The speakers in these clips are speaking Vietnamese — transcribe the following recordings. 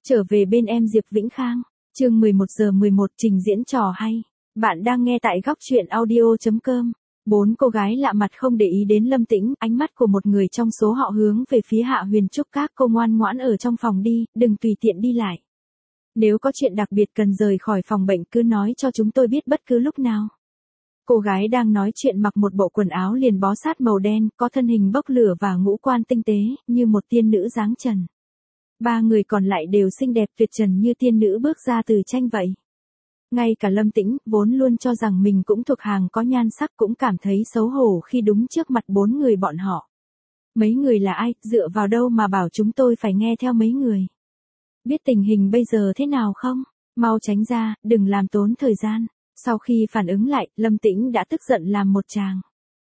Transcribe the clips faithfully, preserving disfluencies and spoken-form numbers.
Trở về bên em Diệp Vĩnh Khang, chương mười một giờ mười một trình diễn trò hay. Bạn đang nghe tại góc truyện audio chấm com. Bốn cô gái lạ mặt không để ý đến Lâm Tĩnh, ánh mắt của một người trong số họ hướng về phía Hạ Huyền Trúc. Các cô ngoan ngoãn ở trong phòng đi, đừng tùy tiện đi lại. Nếu có chuyện đặc biệt cần rời khỏi phòng bệnh cứ nói cho chúng tôi biết bất cứ lúc nào. Cô gái đang nói chuyện mặc một bộ quần áo liền bó sát màu đen, có thân hình bốc lửa và ngũ quan tinh tế, như một tiên nữ dáng trần. Ba người còn lại đều xinh đẹp tuyệt trần như tiên nữ bước ra từ tranh vậy. Ngay cả Lâm Tĩnh, vốn luôn cho rằng mình cũng thuộc hàng có nhan sắc cũng cảm thấy xấu hổ khi đúng trước mặt bốn người bọn họ. Mấy người là ai, dựa vào đâu mà bảo chúng tôi phải nghe theo mấy người? Biết tình hình bây giờ thế nào không? Mau tránh ra, đừng làm tốn thời gian. Sau khi phản ứng lại, Lâm Tĩnh đã tức giận làm một tràng.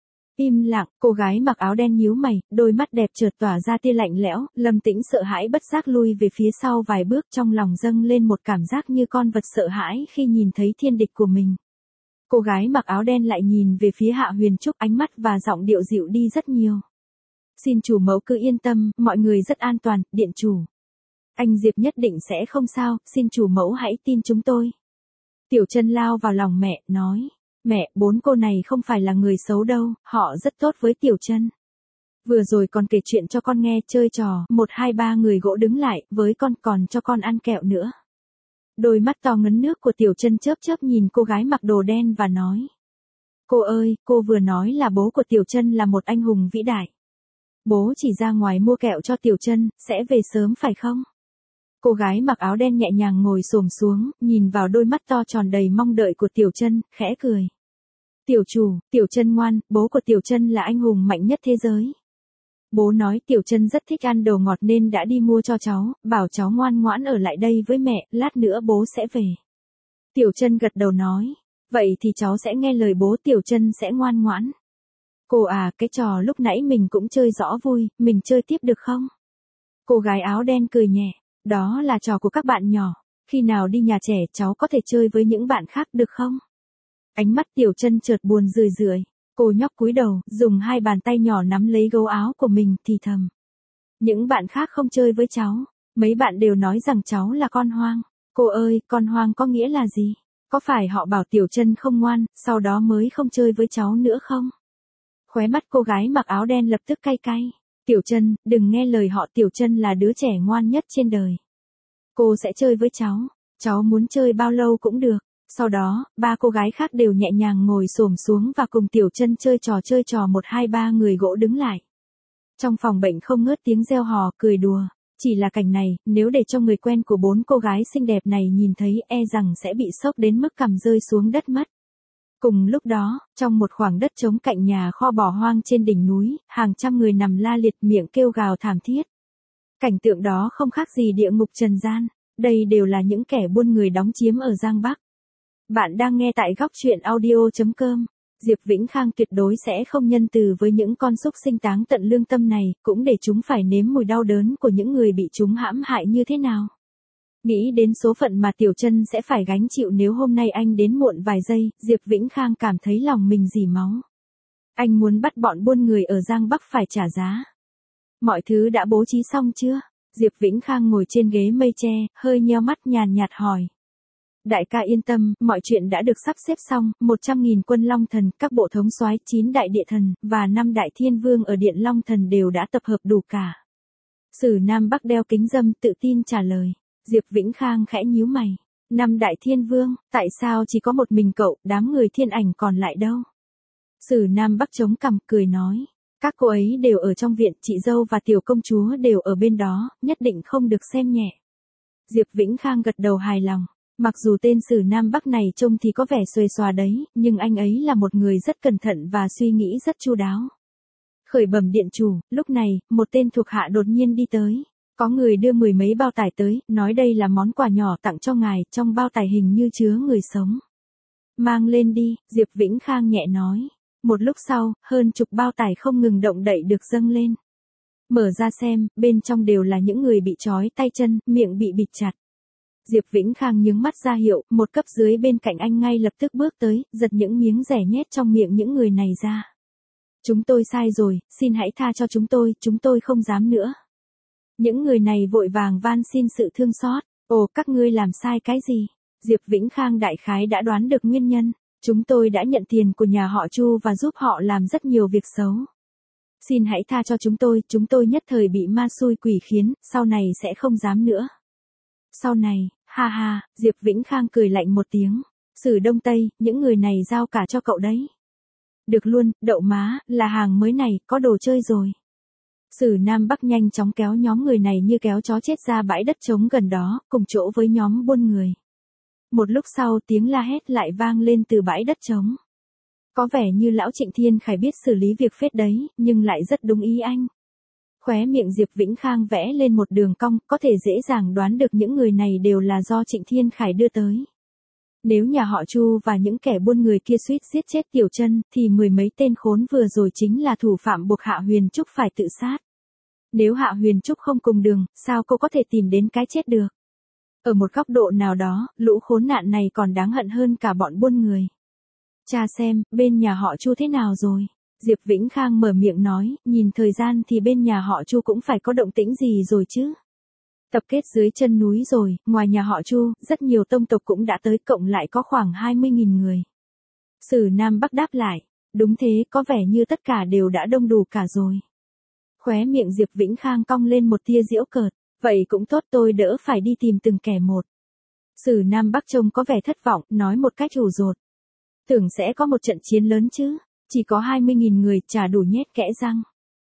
Im lặng, cô gái mặc áo đen nhíu mày, đôi mắt đẹp chợt tỏa ra tia lạnh lẽo, Lâm Tĩnh sợ hãi bất giác lui về phía sau vài bước, trong lòng dâng lên một cảm giác như con vật sợ hãi khi nhìn thấy thiên địch của mình. Cô gái mặc áo đen lại nhìn về phía Hạ Huyền Trúc, ánh mắt và giọng điệu dịu đi rất nhiều. Xin chủ mẫu cứ yên tâm, mọi người rất an toàn, điện chủ. Anh Diệp nhất định sẽ không sao, xin chủ mẫu hãy tin chúng tôi. Tiểu Chân lao vào lòng mẹ, nói. Mẹ, bốn cô này không phải là người xấu đâu, họ rất tốt với Tiểu Chân. Vừa rồi còn kể chuyện cho con nghe, chơi trò, một hai ba người gỗ đứng lại, với con còn cho con ăn kẹo nữa. Đôi mắt to ngấn nước của Tiểu Chân chớp chớp nhìn cô gái mặc đồ đen và nói. Cô ơi, cô vừa nói là bố của Tiểu Chân là một anh hùng vĩ đại. Bố chỉ ra ngoài mua kẹo cho Tiểu Chân, sẽ về sớm phải không? Cô gái mặc áo đen nhẹ nhàng ngồi xổm xuống, nhìn vào đôi mắt to tròn đầy mong đợi của Tiểu Chân, khẽ cười. Tiểu chủ, Tiểu Chân ngoan, bố của Tiểu Chân là anh hùng mạnh nhất thế giới. Bố nói Tiểu Chân rất thích ăn đồ ngọt nên đã đi mua cho cháu, bảo cháu ngoan ngoãn ở lại đây với mẹ, lát nữa bố sẽ về. Tiểu Chân gật đầu nói, vậy thì cháu sẽ nghe lời bố, Tiểu Chân sẽ ngoan ngoãn. Cô à, cái trò lúc nãy mình cũng chơi rõ vui, mình chơi tiếp được không? Cô gái áo đen cười nhẹ, đó là trò của các bạn nhỏ, khi nào đi nhà trẻ cháu có thể chơi với những bạn khác được không? Ánh mắt Tiểu Chân chợt buồn rười rượi, cô nhóc cúi đầu, dùng hai bàn tay nhỏ nắm lấy gấu áo của mình, thì thầm. Những bạn khác không chơi với cháu, mấy bạn đều nói rằng cháu là con hoang. Cô ơi, con hoang có nghĩa là gì? Có phải họ bảo Tiểu Chân không ngoan, sau đó mới không chơi với cháu nữa không? Khóe mắt cô gái mặc áo đen lập tức cay cay. Tiểu Chân, đừng nghe lời họ, Tiểu Chân là đứa trẻ ngoan nhất trên đời. Cô sẽ chơi với cháu, cháu muốn chơi bao lâu cũng được. Sau đó, ba cô gái khác đều nhẹ nhàng ngồi xổm xuống và cùng Tiểu Chân chơi trò chơi trò một hai ba người gỗ đứng lại. Trong phòng bệnh không ngớt tiếng reo hò, cười đùa. Chỉ là cảnh này, nếu để cho người quen của bốn cô gái xinh đẹp này nhìn thấy e rằng sẽ bị sốc đến mức cằm rơi xuống đất mất. Cùng lúc đó, trong một khoảng đất trống cạnh nhà kho bỏ hoang trên đỉnh núi, hàng trăm người nằm la liệt miệng kêu gào thảm thiết. Cảnh tượng đó không khác gì địa ngục trần gian, đây đều là những kẻ buôn người đóng chiếm ở Giang Bắc. Bạn đang nghe tại góc truyện audio chấm com. Diệp Vĩnh Khang tuyệt đối sẽ không nhân từ với những con súc sinh táng tận lương tâm này, cũng để chúng phải nếm mùi đau đớn của những người bị chúng hãm hại như thế nào. Nghĩ đến số phận mà Tiểu Chân sẽ phải gánh chịu nếu hôm nay anh đến muộn vài giây, Diệp Vĩnh Khang cảm thấy lòng mình rỉ máu. Anh muốn bắt bọn buôn người ở Giang Bắc phải trả giá. Mọi thứ đã bố trí xong chưa? Diệp Vĩnh Khang ngồi trên ghế mây tre, hơi nheo mắt nhàn nhạt hỏi. Đại ca yên tâm, mọi chuyện đã được sắp xếp xong, một trăm nghìn quân Long Thần, các bộ thống soái, chín đại địa thần, và năm đại thiên vương ở Điện Long Thần đều đã tập hợp đủ cả. Sử Nam Bắc đeo kính râm tự tin trả lời. Diệp Vĩnh Khang khẽ nhíu mày. Năm đại thiên vương, tại sao chỉ có một mình cậu, đám người thiên ảnh còn lại đâu? Sử Nam Bắc chống cằm cười nói. Các cô ấy đều ở trong viện, chị dâu và tiểu công chúa đều ở bên đó, nhất định không được xem nhẹ. Diệp Vĩnh Khang gật đầu hài lòng. Mặc dù tên Sử Nam Bắc này trông thì có vẻ xuề xòa đấy, nhưng anh ấy là một người rất cẩn thận và suy nghĩ rất chu đáo. Khởi bẩm điện chủ, lúc này, một tên thuộc hạ đột nhiên đi tới. Có người đưa mười mấy bao tải tới, nói đây là món quà nhỏ tặng cho ngài, trong bao tải hình như chứa người sống. Mang lên đi, Diệp Vĩnh Khang nhẹ nói. Một lúc sau, hơn chục bao tải không ngừng động đậy được dâng lên. Mở ra xem, bên trong đều là những người bị trói tay chân, miệng bị bịt chặt. Diệp Vĩnh Khang nhướng mắt ra hiệu, một cấp dưới bên cạnh anh ngay lập tức bước tới, giật những miếng rẻ nhét trong miệng những người này ra. Chúng tôi sai rồi, xin hãy tha cho chúng tôi, chúng tôi không dám nữa. Những người này vội vàng van xin sự thương xót. Ồ, các ngươi làm sai cái gì? Diệp Vĩnh Khang đại khái đã đoán được nguyên nhân. Chúng tôi đã nhận tiền của nhà họ Chu và giúp họ làm rất nhiều việc xấu. Xin hãy tha cho chúng tôi, chúng tôi nhất thời bị ma xui quỷ khiến, sau này sẽ không dám nữa. Sau này, ha ha, Diệp Vĩnh Khang cười lạnh một tiếng. Sử Đông Tây, những người này giao cả cho cậu đấy. Được luôn, đậu má, là hàng mới này, có đồ chơi rồi. Sử Nam Bắc nhanh chóng kéo nhóm người này như kéo chó chết ra bãi đất trống gần đó, cùng chỗ với nhóm buôn người. Một lúc sau tiếng la hét lại vang lên từ bãi đất trống. Có vẻ như lão Trịnh Thiên Khải biết xử lý việc phết đấy, nhưng lại rất đúng ý anh. Khóe miệng Diệp Vĩnh Khang vẽ lên một đường cong, có thể dễ dàng đoán được những người này đều là do Trịnh Thiên Khải đưa tới. Nếu nhà họ Chu và những kẻ buôn người kia suýt giết chết Tiểu Chân, thì mười mấy tên khốn vừa rồi chính là thủ phạm buộc Hạ Huyền Trúc phải tự sát. Nếu Hạ Huyền Trúc không cùng đường, sao cô có thể tìm đến cái chết được? Ở một góc độ nào đó, lũ khốn nạn này còn đáng hận hơn cả bọn buôn người. Cha xem, bên nhà họ Chu thế nào rồi? Diệp Vĩnh Khang mở miệng nói, nhìn thời gian thì bên nhà họ Chu cũng phải có động tĩnh gì rồi chứ. Tập kết dưới chân núi rồi, ngoài nhà họ Chu, rất nhiều tông tộc cũng đã tới, cộng lại có khoảng hai mươi nghìn người. Sử Nam Bắc đáp lại, đúng thế, có vẻ như tất cả đều đã đông đủ cả rồi. Khóe miệng Diệp Vĩnh Khang cong lên một tia giễu cợt, vậy cũng tốt, tôi đỡ phải đi tìm từng kẻ một. Sử Nam Bắc trông có vẻ thất vọng, nói một cách ủ rột. Tưởng sẽ có một trận chiến lớn chứ, chỉ có hai mươi nghìn người, chả đủ nhét kẽ răng.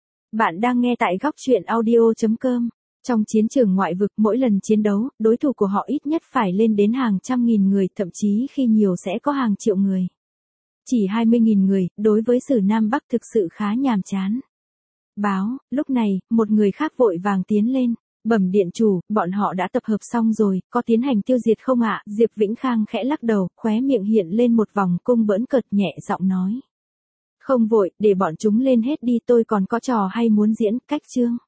Bạn đang nghe tại góc truyện audio chấm com. Trong chiến trường ngoại vực, mỗi lần chiến đấu, đối thủ của họ ít nhất phải lên đến hàng trăm nghìn người, thậm chí khi nhiều sẽ có hàng triệu người. Chỉ hai mươi nghìn người, đối với Sử Nam Bắc thực sự khá nhàm chán. Báo, lúc này, một người khác vội vàng tiến lên. Bẩm điện chủ, bọn họ đã tập hợp xong rồi, có tiến hành tiêu diệt không ạ? Diệp Vĩnh Khang khẽ lắc đầu, khóe miệng hiện lên một vòng cung bỡn cợt, nhẹ giọng nói. Không vội, để bọn chúng lên hết đi, tôi còn có trò hay muốn diễn, cách chương.